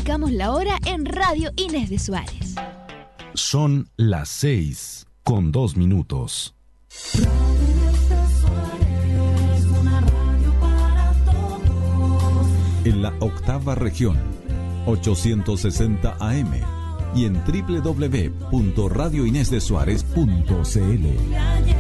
indicamos la hora en Radio Inés de Suárez. Son las 6:02. En la octava región, 860 AM y en www.radioinesdesuárez.cl.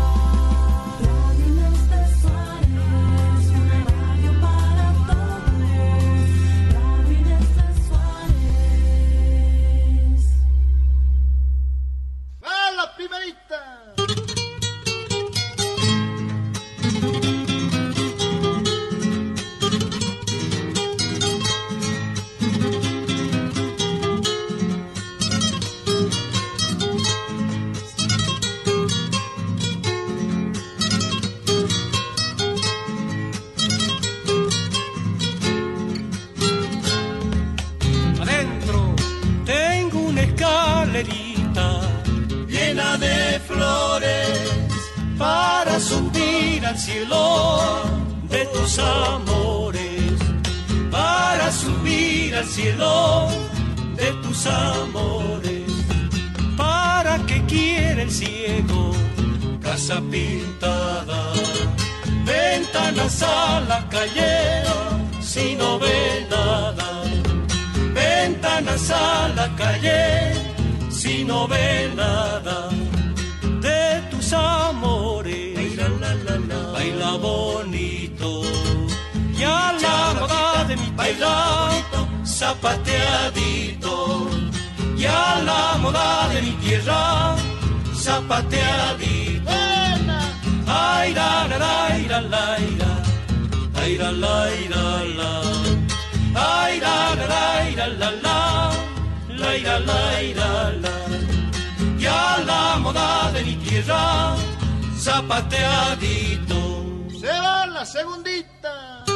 Zapateadito, y a la moda de mi tierra, zapateadito. Ay, la, la, la, la, la, ay, la, la, la, la, ay, la, la, la, la, la, la, la, y a la moda de mi tierra, zapateadito. Se va la segundita.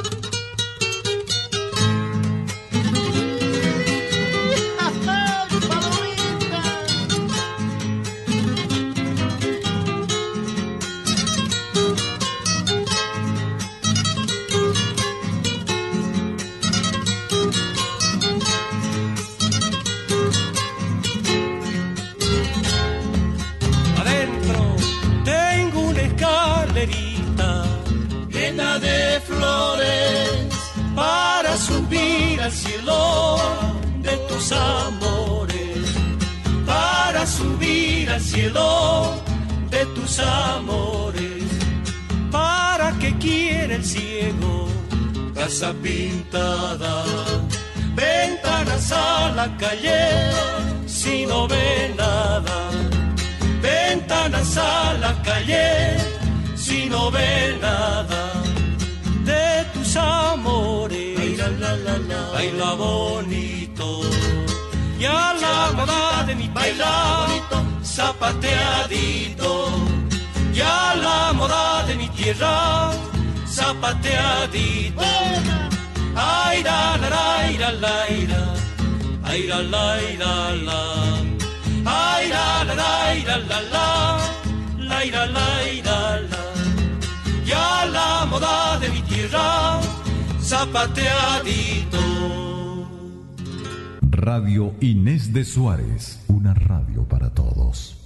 Llena de flores para subir al cielo de tus amores, para subir al cielo de tus amores. ¿Para qué quiere el ciego? Casa pintada, ventanas a la calle, si no ve nada. Ventanas a la calle, si no ve nada de tus amores. Ay, la, la, la, la. Baila bonito, y a la moda de mi tierra, zapateadito, y a la moda de mi tierra, zapateadito. Ay, la, la, la, la, la, ay, la, la, la, la, ay, la, la, la, la, la, la, la, la, la, y a la moda de mi tierra, zapateadito. Radio Inés de Suárez, una radio para todos.